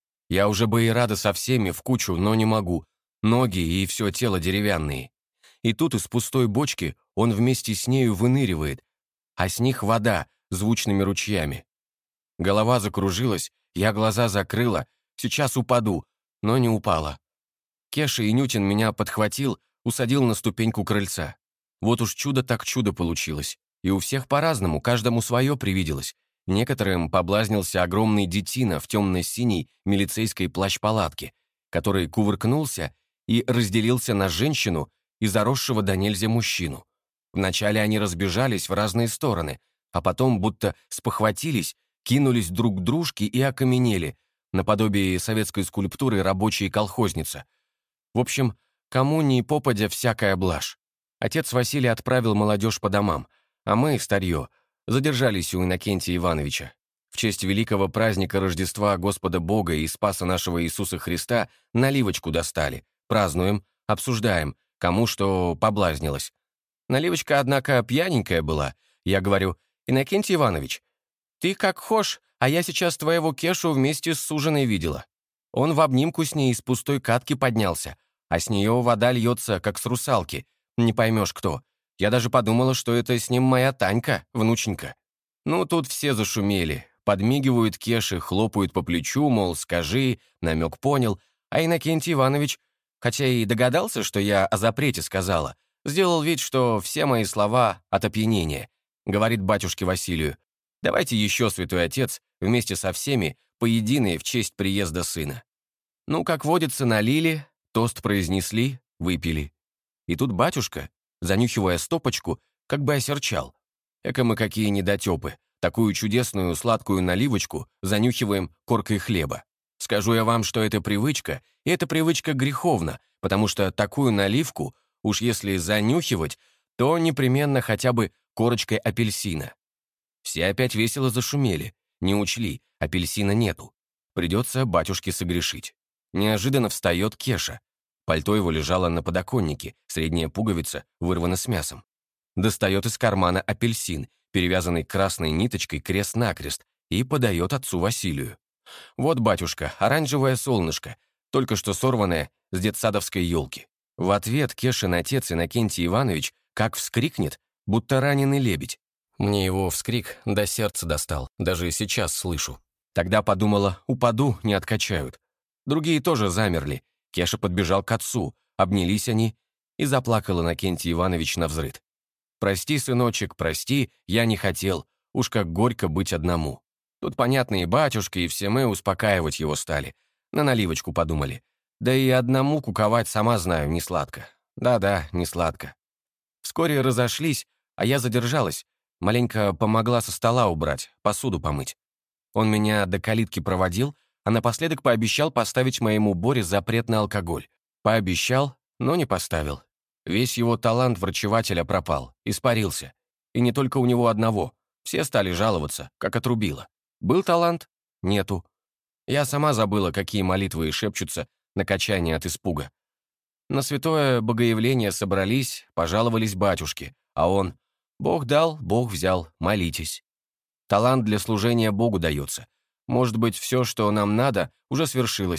Speaker 1: Я уже бы и рада со всеми в кучу, но не могу. Ноги и все тело деревянные. И тут из пустой бочки он вместе с нею выныривает, а с них вода звучными ручьями. Голова закружилась, я глаза закрыла, сейчас упаду, но не упала. Кеша Инютин меня подхватил, усадил на ступеньку крыльца. Вот уж чудо так чудо получилось. И у всех по-разному, каждому свое привиделось. Некоторым поблазнился огромный детина в темно-синей милицейской плащ-палатке, который кувыркнулся и разделился на женщину и заросшего до нельзя мужчину. Вначале они разбежались в разные стороны, а потом будто спохватились, кинулись друг к дружке и окаменели, наподобие советской скульптуры «Рабочая колхозница». В общем, кому ни попадя всякая блажь. Отец Василий отправил молодежь по домам, а мы, старье, задержались у Иннокентия Ивановича. В честь великого праздника Рождества Господа Бога и Спаса нашего Иисуса Христа наливочку достали. Празднуем, обсуждаем, кому что поблазнилось. Наливочка, однако, пьяненькая была. Я говорю, Иннокентий Иванович, ты как хошь, а я сейчас твоего Кешу вместе с суженой видела. Он в обнимку с ней из пустой катки поднялся, а с нее вода льется, как с русалки. Не поймешь кто. Я даже подумала, что это с ним моя Танька, внученька. Ну, тут все зашумели. Подмигивают Кеше, хлопают по плечу, мол, скажи, намек понял. А Иннокентий Иванович, хотя и догадался, что я о запрете сказала, сделал вид, что все мои слова от опьянения. Говорит батюшке Василию, давайте еще, святой отец, вместе со всеми, поединые в честь приезда сына. Ну, как водится, налили, тост произнесли, выпили. И тут батюшка, занюхивая стопочку, как бы осерчал. Эка мы какие недотепы, такую чудесную сладкую наливочку занюхиваем коркой хлеба. Скажу я вам, что это привычка, и эта привычка греховна, потому что такую наливку, уж если занюхивать, то непременно хотя бы корочкой апельсина. Все опять весело зашумели, не учли, апельсина нету. Придется батюшке согрешить. Неожиданно встает Кеша. Пальто его лежало на подоконнике, средняя пуговица вырвана с мясом. Достает из кармана апельсин, перевязанный красной ниточкой крест-накрест, и подает отцу Василию. Вот, батюшка, оранжевое солнышко, только что сорванное с детсадовской елки. В ответ Кешин отец Иннокентий Иванович как вскрикнет, будто раненый лебедь. Мне его вскрик до сердца достал, даже сейчас слышу. Тогда подумала, упаду, не откачают. Другие тоже замерли. Кеша подбежал к отцу, обнялись они, и заплакал Иннокентий Иванович навзрыд. «Прости, сыночек, прости, я не хотел, уж как горько быть одному». Тут, понятно, и батюшка, и все мы успокаивать его стали. На наливочку подумали. Да и одному куковать, сама знаю, не сладко. Да-да, не сладко. Вскоре разошлись, а я задержалась. Маленько помогла со стола убрать, посуду помыть. Он меня до калитки проводил, а напоследок пообещал поставить моему Боре запрет на алкоголь. Пообещал, но не поставил. Весь его талант врачевателя пропал, испарился. И не только у него одного. Все стали жаловаться, как отрубило. Был талант? Нету. Я сама забыла, какие молитвы шепчутся на качание от испуга. На святое богоявление собрались, пожаловались батюшке, а он: «Бог дал, Бог взял, молитесь». Талант для служения Богу дается. Может быть, все, что нам надо, уже свершилось.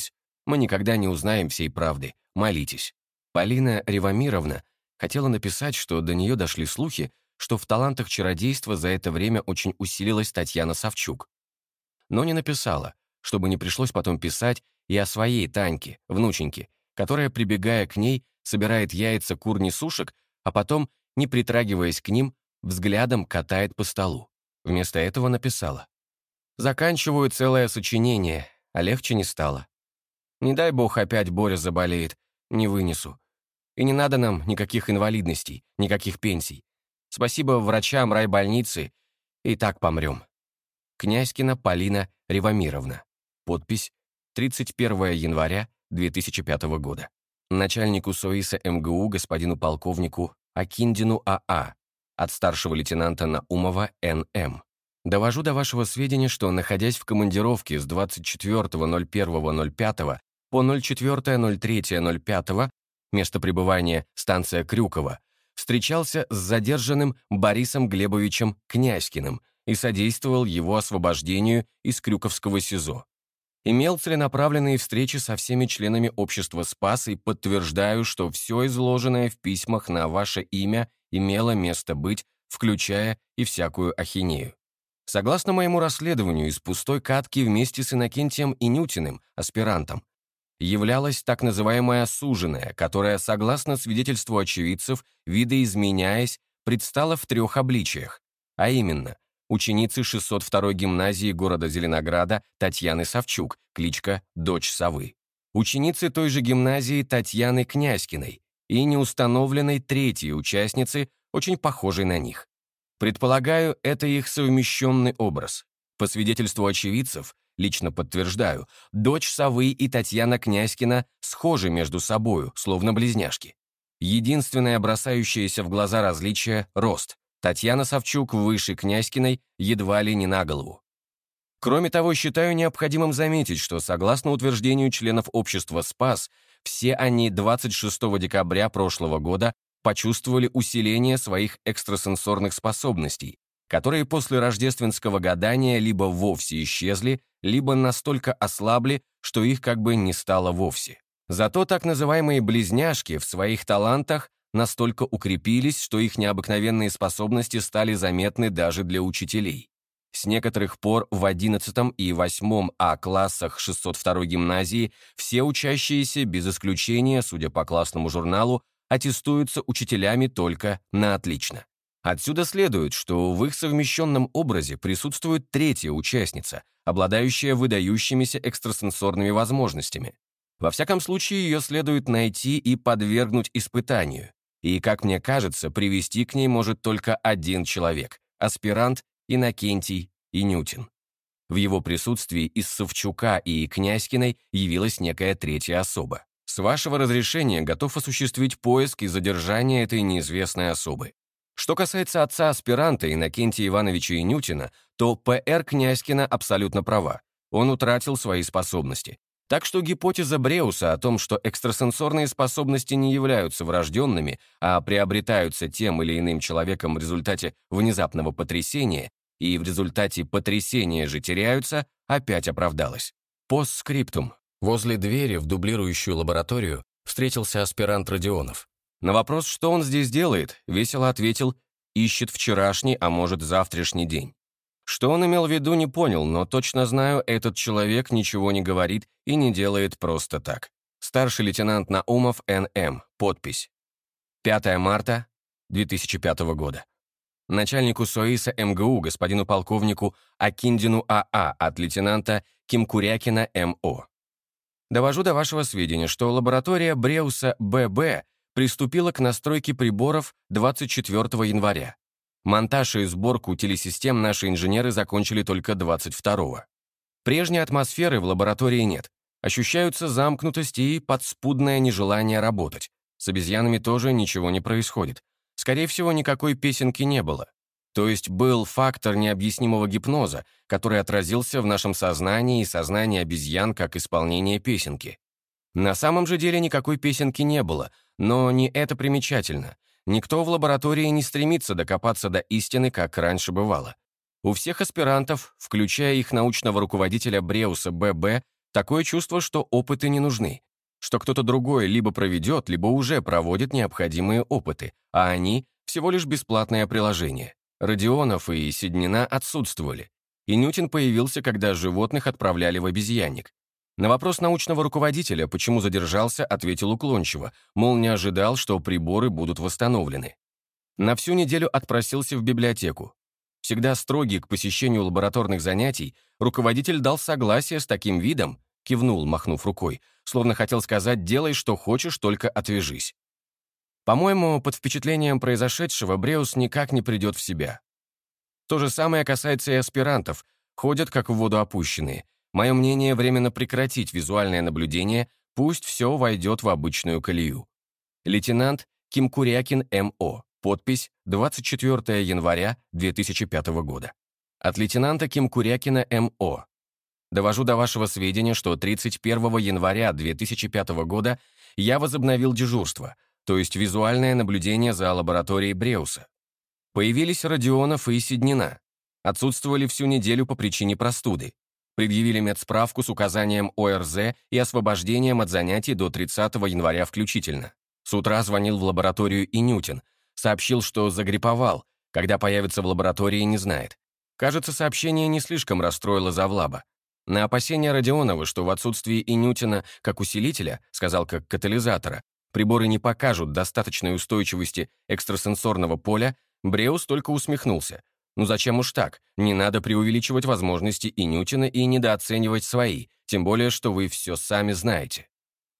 Speaker 1: Мы никогда не узнаем всей правды. Молитесь. Полина Ревамировна хотела написать, что до нее дошли слухи, что в талантах чародейства за это время очень усилилась Татьяна Савчук. Но не написала, чтобы не пришлось потом писать и о своей Таньке, внученьке, которая, прибегая к ней, собирает яйца кур-несушек, а потом, не притрагиваясь к ним, взглядом катает по столу. Вместо этого написала: «Заканчиваю целое сочинение, а легче не стало. Не дай бог опять Боря заболеет, не вынесу. И не надо нам никаких инвалидностей, никаких пенсий. Спасибо врачам райбольницы, и так помрем». Князькина Полина Ревамировна. Подпись: 31 января 2005 года. Начальнику СОИСа МГУ господину полковнику Акиндину А.А. от старшего лейтенанта Наумова Н.М. Довожу до вашего сведения, что, находясь в командировке с 24.01.05 по 04.03.05, место пребывания станция Крюково, встречался с задержанным Борисом Глебовичем Князькиным и содействовал его освобождению из Крюковского СИЗО. Имел целенаправленные встречи со всеми членами общества «Спас» и подтверждаю, что все изложенное в письмах на ваше имя имело место быть, включая и всякую ахинею. Согласно моему расследованию, из пустой катки вместе с Иннокентием Инютиным, аспирантом, являлась так называемая «суженая», которая, согласно свидетельству очевидцев, видоизменяясь, предстала в 3 обличиях, а именно ученицы 602-й гимназии города Зеленограда Татьяны Савчук, кличка «Дочь Совы», ученицы той же гимназии Татьяны Князькиной и неустановленной 3-й участницы, очень похожей на них. Предполагаю, это их совмещенный образ. По свидетельству очевидцев, лично подтверждаю, дочь Совы и Татьяна Князькина схожи между собою, словно близняшки. Единственное бросающееся в глаза различие — рост. Татьяна Савчук выше Князькиной едва ли не на голову. Кроме того, считаю необходимым заметить, что, согласно утверждению членов общества «Спас», все они 26 декабря прошлого года почувствовали усиление своих экстрасенсорных способностей, которые после рождественского гадания либо вовсе исчезли, либо настолько ослабли, что их как бы не стало вовсе. Зато так называемые близняшки в своих талантах настолько укрепились, что их необыкновенные способности стали заметны даже для учителей. С некоторых пор в 11 и 8 А классах 602-й гимназии все учащиеся, без исключения, судя по классному журналу, аттестуются учителями только на отлично. Отсюда следует, что в их совмещенном образе присутствует 3-я участница, обладающая выдающимися экстрасенсорными возможностями. Во всяком случае, ее следует найти и подвергнуть испытанию. И, как мне кажется, привести к ней может только один человек — аспирант Иннокентий Инютин. В его присутствии из Савчука и Князькиной явилась некая 3-я особа. С вашего разрешения готов осуществить поиск и задержание этой неизвестной особы. Что касается отца аспиранта Иннокентия Ивановича Инютина, то П.Р. Князькина абсолютно права. Он утратил свои способности. Так что гипотеза Бреуса о том, что экстрасенсорные способности не являются врожденными, а приобретаются тем или иным человеком в результате внезапного потрясения, и в результате потрясения же теряются, опять оправдалась. Постскриптум. Возле двери в дублирующую лабораторию встретился аспирант Родионов. На вопрос, что он здесь делает, весело ответил: ищет вчерашний, а может завтрашний день. Что он имел в виду, не понял, но точно знаю, этот человек ничего не говорит и не делает просто так. Старший лейтенант Наумов Н.М. Подпись: 5 марта 2005 года. Начальнику СОИСа МГУ господину полковнику Акиндину А.А. от лейтенанта Кимкурякина М.О. Довожу до вашего сведения, что лаборатория Бреуса Б.Б. приступила к настройке приборов 24 января. Монтаж и сборку телесистем наши инженеры закончили только 22-го. Прежней атмосферы в лаборатории нет. Ощущаются замкнутость и подспудное нежелание работать. С обезьянами тоже ничего не происходит. Скорее всего, никакой песенки не было. То есть был фактор необъяснимого гипноза, который отразился в нашем сознании и сознании обезьян как исполнение песенки. На самом же деле никакой песенки не было, но не это примечательно. Никто в лаборатории не стремится докопаться до истины, как раньше бывало. У всех аспирантов, включая их научного руководителя Бреуса Б.Б., Такое чувство, что опыты не нужны, что кто-то другой либо проведет, либо уже проводит необходимые опыты, а они — всего лишь бесплатное приложение. Родионов и Седнина отсутствовали. И Ньютон появился, когда животных отправляли в обезьянник. На вопрос научного руководителя, почему задержался, ответил уклончиво, мол, не ожидал, что приборы будут восстановлены. На всю неделю отпросился в библиотеку. Всегда строгий к посещению лабораторных занятий, руководитель дал согласие с таким видом, кивнул, махнув рукой, словно хотел сказать «делай, что хочешь, только отвяжись». По-моему, под впечатлением произошедшего Бреус никак не придет в себя. То же самое касается и аспирантов, ходят как в воду опущенные. Мое мнение — временно прекратить визуальное наблюдение, пусть все войдет в обычную колею. Лейтенант Кимкурякин М.О. Подпись 24 января 2005 года. От лейтенанта Кимкурякина М.О. Довожу до вашего сведения, что 31 января 2005 года я возобновил дежурство, то есть визуальное наблюдение за лабораторией Бреуса. Появились Родионов и Седнина. Отсутствовали всю неделю по причине простуды. Предъявили медсправку с указанием ОРЗ и освобождением от занятий до 30 января включительно. С утра звонил в лабораторию и Ньютон. Сообщил, что загрипповал. Когда появится в лаборатории, не знает. Кажется, сообщение не слишком расстроило завлаба. На опасения Родионова, что в отсутствии и Ньютона как усилителя, сказал как катализатора, приборы не покажут достаточной устойчивости экстрасенсорного поля, Бреус только усмехнулся. Ну зачем уж так? Не надо преувеличивать возможности и Ньютона и недооценивать свои, тем более, что вы все сами знаете.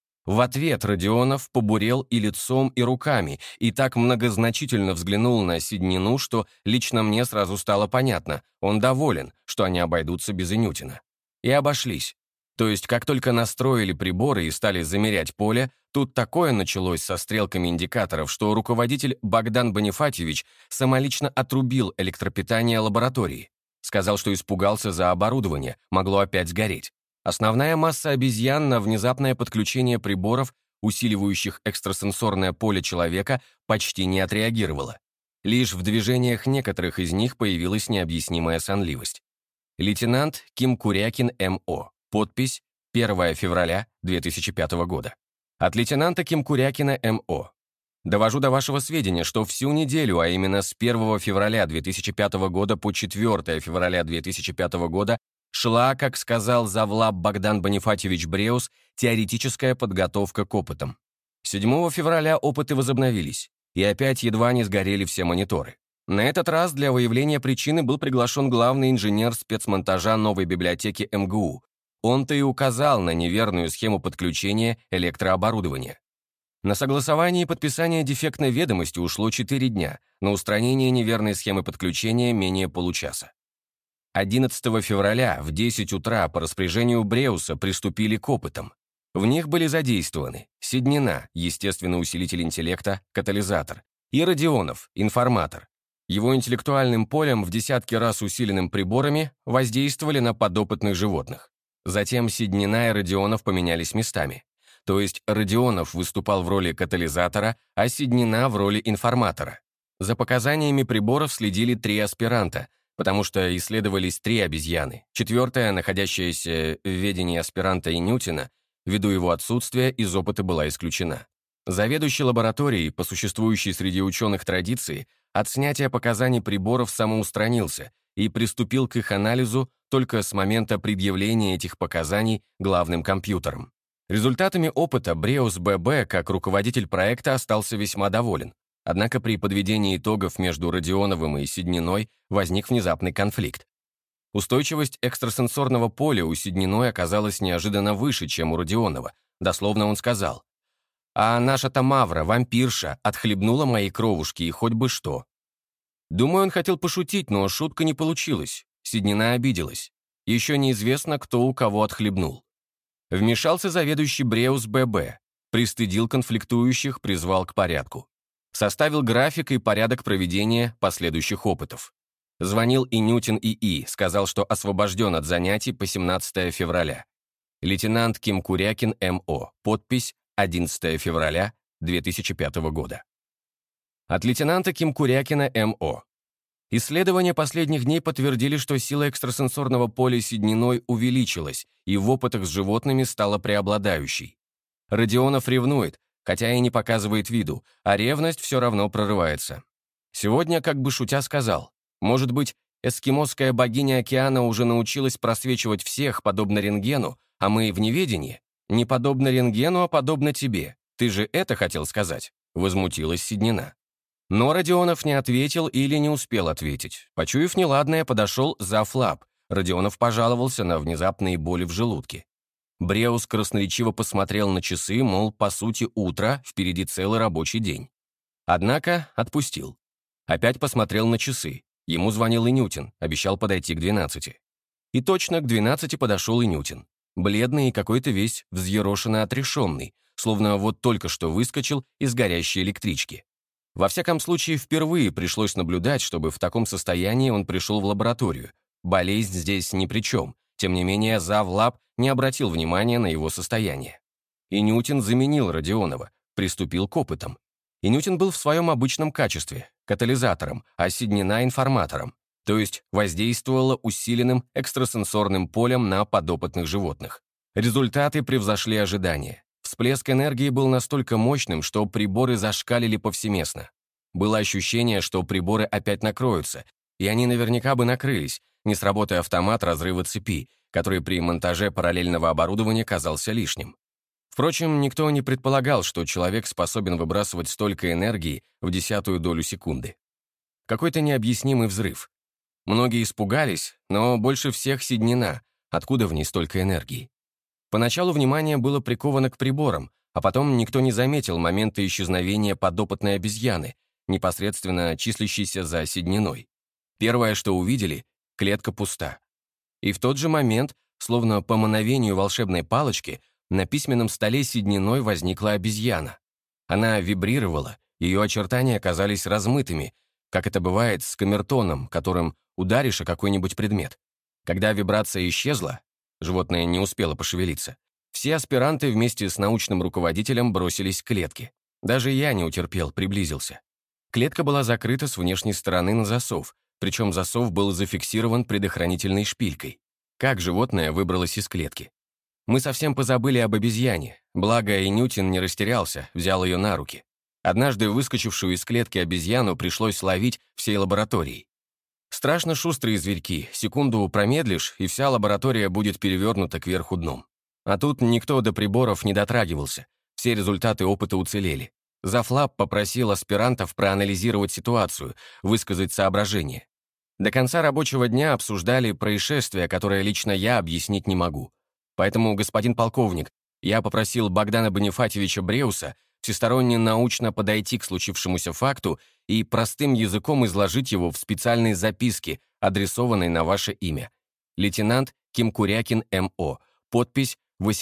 Speaker 1: В ответ Родионов побурел и лицом, и руками, и так многозначительно взглянул на Седнину, что лично мне сразу стало понятно, он доволен, что они обойдутся без Ньютона. И обошлись. То есть, как только настроили приборы и стали замерять поле, тут такое началось со стрелками индикаторов, что руководитель Богдан Бонифатьевич самолично отрубил электропитание лаборатории. Сказал, что испугался за оборудование, могло опять сгореть. Основная масса обезьян на внезапное подключение приборов, усиливающих экстрасенсорное поле человека, почти не отреагировала. Лишь в движениях некоторых из них появилась необъяснимая сонливость. Лейтенант Кимкурякин М.О. Подпись 1 февраля 2005 года. От лейтенанта Кимкурякина М.О. Довожу до вашего сведения, что всю неделю, а именно с 1 февраля 2005 года по 4 февраля 2005 года, шла, как сказал завлаб Богдан Бонифатьевич Бреус, теоретическая подготовка к опытам. 7 февраля опыты возобновились, и опять едва не сгорели все мониторы. На этот раз для выявления причины был приглашен главный инженер спецмонтажа новой библиотеки МГУ. Он-то и указал на неверную схему подключения электрооборудования. На согласование и подписание дефектной ведомости ушло 4 дня, на устранение неверной схемы подключения менее получаса. 11 февраля в 10 утра по распоряжению Бреуса приступили к опытам. В них были задействованы Седнина, естественный усилитель интеллекта, катализатор, и Родионов, информатор. Его интеллектуальным полем в десятки раз усиленным приборами воздействовали на подопытных животных. Затем Седнина и Родионов поменялись местами. То есть Родионов выступал в роли катализатора, а Седнина в роли информатора. За показаниями приборов следили 3 аспиранта, потому что исследовались 3 обезьяны. 4-я, находящаяся в ведении аспиранта и Ньютона, ввиду его отсутствия, из опыта была исключена. Заведующий лабораторией, по существующей среди ученых традиции, от снятия показаний приборов самоустранился и приступил к их анализу только с момента предъявления этих показаний главным компьютером. Результатами опыта Бреус Б.Б. как руководитель проекта остался весьма доволен. Однако при подведении итогов между Родионовым и Седниной возник внезапный конфликт. Устойчивость экстрасенсорного поля у Седниной оказалась неожиданно выше, чем у Родионова. Дословно он сказал: «А наша-то Мавра, вампирша, отхлебнула моей кровушки, и хоть бы что». Думаю, он хотел пошутить, но шутка не получилась. Седнина обиделась. Еще неизвестно, кто у кого отхлебнул. Вмешался заведующий Бреус Б.Б., пристыдил конфликтующих, призвал к порядку. Составил график и порядок проведения последующих опытов. Звонил и Ньютон ИИ, сказал, что освобожден от занятий по 17 февраля. Лейтенант Кимкурякин М.О. Подпись 11 февраля 2005 года. От лейтенанта Кимкурякина М.О. Исследования последних дней подтвердили, что сила экстрасенсорного поля Седниной увеличилась и в опытах с животными стала преобладающей. Родионов ревнует, хотя и не показывает виду, а ревность все равно прорывается. Сегодня, как бы шутя, сказал, может быть, эскимосская богиня океана уже научилась просвечивать всех, подобно рентгену, а мы в неведении? Не подобно рентгену, а подобно тебе. Ты же это хотел сказать?» — возмутилась Седнина. Но Родионов не ответил или не успел ответить. Почуяв неладное, подошел завлаб. Родионов пожаловался на внезапные боли в желудке. Бреус красноречиво посмотрел на часы, мол, по сути, утро, впереди целый рабочий день. Однако отпустил. Опять посмотрел на часы. Ему звонил Инютин, обещал подойти к 12. И точно к 12 подошел Инютин. Бледный и какой-то весь взъерошенно отрешенный, словно вот только что выскочил из горящей электрички. Во всяком случае, впервые пришлось наблюдать, чтобы в таком состоянии он пришел в лабораторию. Болезнь здесь ни при чем. Тем не менее, завлаб не обратил внимания на его состояние. Инютин заменил Родионова, приступил к опытам. Инютин был в своем обычном качестве, катализатором, а Седнина — информатором, то есть воздействовала усиленным экстрасенсорным полем на подопытных животных. Результаты превзошли ожидания. Всплеск энергии был настолько мощным, что приборы зашкалили повсеместно. Было ощущение, что приборы опять накроются, и они наверняка бы накрылись, не сработая автомат разрыва цепи, который при монтаже параллельного оборудования казался лишним. Впрочем, никто не предполагал, что человек способен выбрасывать столько энергии в 1/10 долю секунды. Какой-то необъяснимый взрыв. Многие испугались, но больше всех Седнина. Откуда в ней столько энергии? Поначалу внимание было приковано к приборам, а потом никто не заметил момента исчезновения подопытной обезьяны, непосредственно числящейся за Седниной. Первое, что увидели — клетка пуста. И в тот же момент, словно по мановению волшебной палочки, на письменном столе Седниной возникла обезьяна. Она вибрировала, ее очертания оказались размытыми, как это бывает с камертоном, которым ударишь о какой-нибудь предмет. Когда вибрация исчезла, животное не успело пошевелиться, все аспиранты вместе с научным руководителем бросились к клетке. Даже я не утерпел, приблизился. Клетка была закрыта с внешней стороны на засов, причем засов был зафиксирован предохранительной шпилькой. Как животное выбралось из клетки? Мы совсем позабыли об обезьяне, благо Инютин не растерялся, взял ее на руки. Однажды выскочившую из клетки обезьяну пришлось ловить всей лабораторией. Страшно шустрые зверьки, секунду промедлишь, и вся лаборатория будет перевернута кверху дном. А тут никто до приборов не дотрагивался, все результаты опыта уцелели. Завлаб попросил аспирантов проанализировать ситуацию, высказать соображения. До конца рабочего дня обсуждали происшествие, которое лично я объяснить не могу. Поэтому, господин полковник, я попросил Богдана Бонифатьевича Бреуса всесторонне научно подойти к случившемуся факту и простым языком изложить его в специальной записке, адресованной на ваше имя. Лейтенант Кимкурякин М.О. Подпись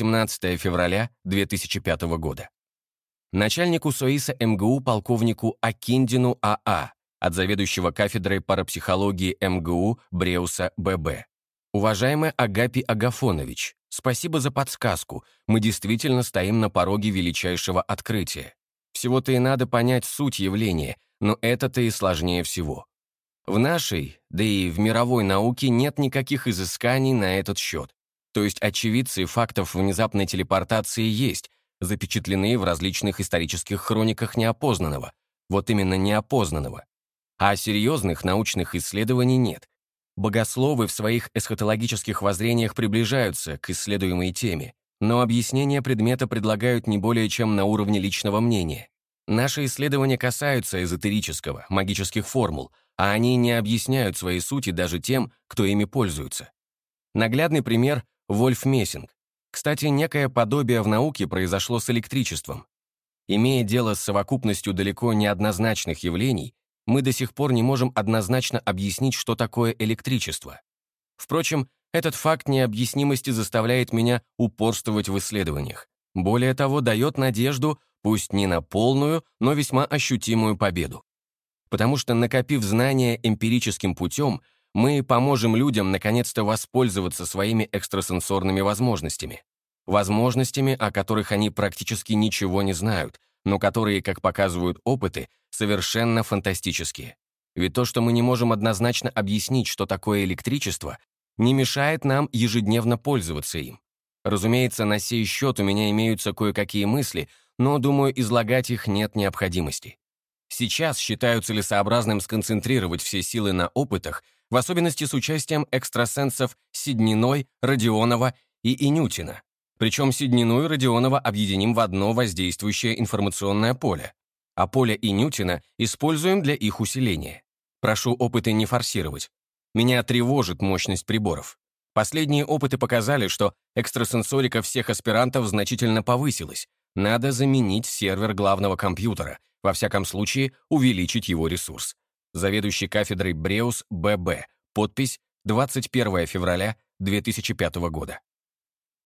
Speaker 1: 18 февраля 2005 года. Начальнику СОИСа МГУ полковнику Акиндину А.А. от заведующего кафедрой парапсихологии МГУ Бреуса Б.Б. Уважаемый Агапий Агафонович, спасибо за подсказку. Мы действительно стоим на пороге величайшего открытия. Всего-то и надо понять суть явления, но это-то и сложнее всего. В нашей, да и в мировой науке нет никаких изысканий на этот счет. То есть очевидцы фактов внезапной телепортации есть, запечатлены в различных исторических хрониках неопознанного. Вот именно неопознанного. А серьезных научных исследований нет. Богословы в своих эсхатологических воззрениях приближаются к исследуемой теме, но объяснения предмета предлагают не более чем на уровне личного мнения. Наши исследования касаются эзотерического, магических формул, а они не объясняют своей сути даже тем, кто ими пользуется. Наглядный пример — Вольф Мессинг. Кстати, некое подобие в науке произошло с электричеством. Имея дело с совокупностью далеко неоднозначных явлений, мы до сих пор не можем однозначно объяснить, что такое электричество. Впрочем, этот факт необъяснимости заставляет меня упорствовать в исследованиях. Более того, дает надежду, пусть не на полную, но весьма ощутимую победу. Потому что, накопив знания эмпирическим путем, мы поможем людям наконец-то воспользоваться своими экстрасенсорными возможностями. Возможностями, о которых они практически ничего не знают, но которые, как показывают опыты, совершенно фантастические. Ведь то, что мы не можем однозначно объяснить, что такое электричество, не мешает нам ежедневно пользоваться им. Разумеется, на сей счет у меня имеются кое-какие мысли, но, думаю, излагать их нет необходимости. Сейчас считаю целесообразным сконцентрировать все силы на опытах, в особенности с участием экстрасенсов Сидниной, Родионова и Инютина. Причем Сиднину и Родионова объединим в одно воздействующее информационное поле, а поле Инютина используем для их усиления. Прошу опыты не форсировать. Меня тревожит мощность приборов. Последние опыты показали, что экстрасенсорика всех аспирантов значительно повысилась. Надо заменить сервер главного компьютера, во всяком случае увеличить его ресурс. Заведующий кафедрой Бреус Б.Б. Подпись 21 февраля 2005 года.